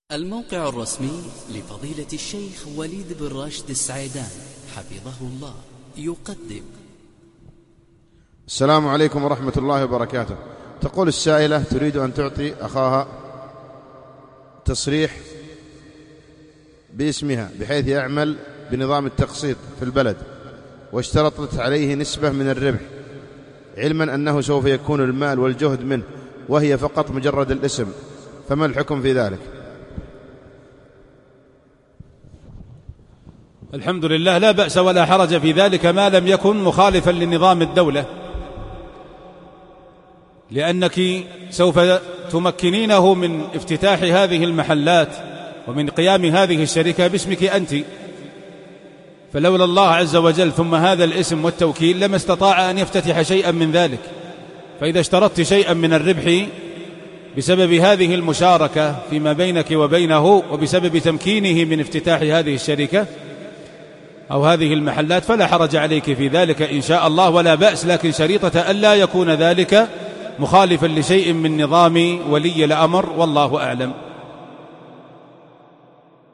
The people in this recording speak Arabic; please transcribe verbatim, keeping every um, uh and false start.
الموقع الرسمي لفضيلة الشيخ وليد بن راشد السعيدان حفظه الله يقدم. السلام عليكم ورحمة الله وبركاته. تقول السائلة تريد أن تعطي أخاها تصريح باسمها بحيث يعمل بنظام التقسيط في البلد، واشترطت عليه نسبة من الربح، علما أنه سوف يكون المال والجهد منه وهي فقط مجرد الاسم، فما الحكم في ذلك؟ الحمد لله، لا بأس ولا حرج في ذلك ما لم يكن مخالفا لنظام الدولة، لأنك سوف تمكنينه من افتتاح هذه المحلات ومن قيام هذه الشركة باسمك أنت، فلولا الله عز وجل ثم هذا الاسم والتوكيل لما استطاع أن يفتتح شيئا من ذلك. فإذا اشترطت شيئا من الربح بسبب هذه المشاركة فيما بينك وبينه وبسبب تمكينه من افتتاح هذه الشركة أو هذه المحلات فلا حرج عليك في ذلك إن شاء الله ولا بأس، لكن شريطة ألا يكون ذلك مخالفا لشيء من نظام ولي الأمر، والله أعلم.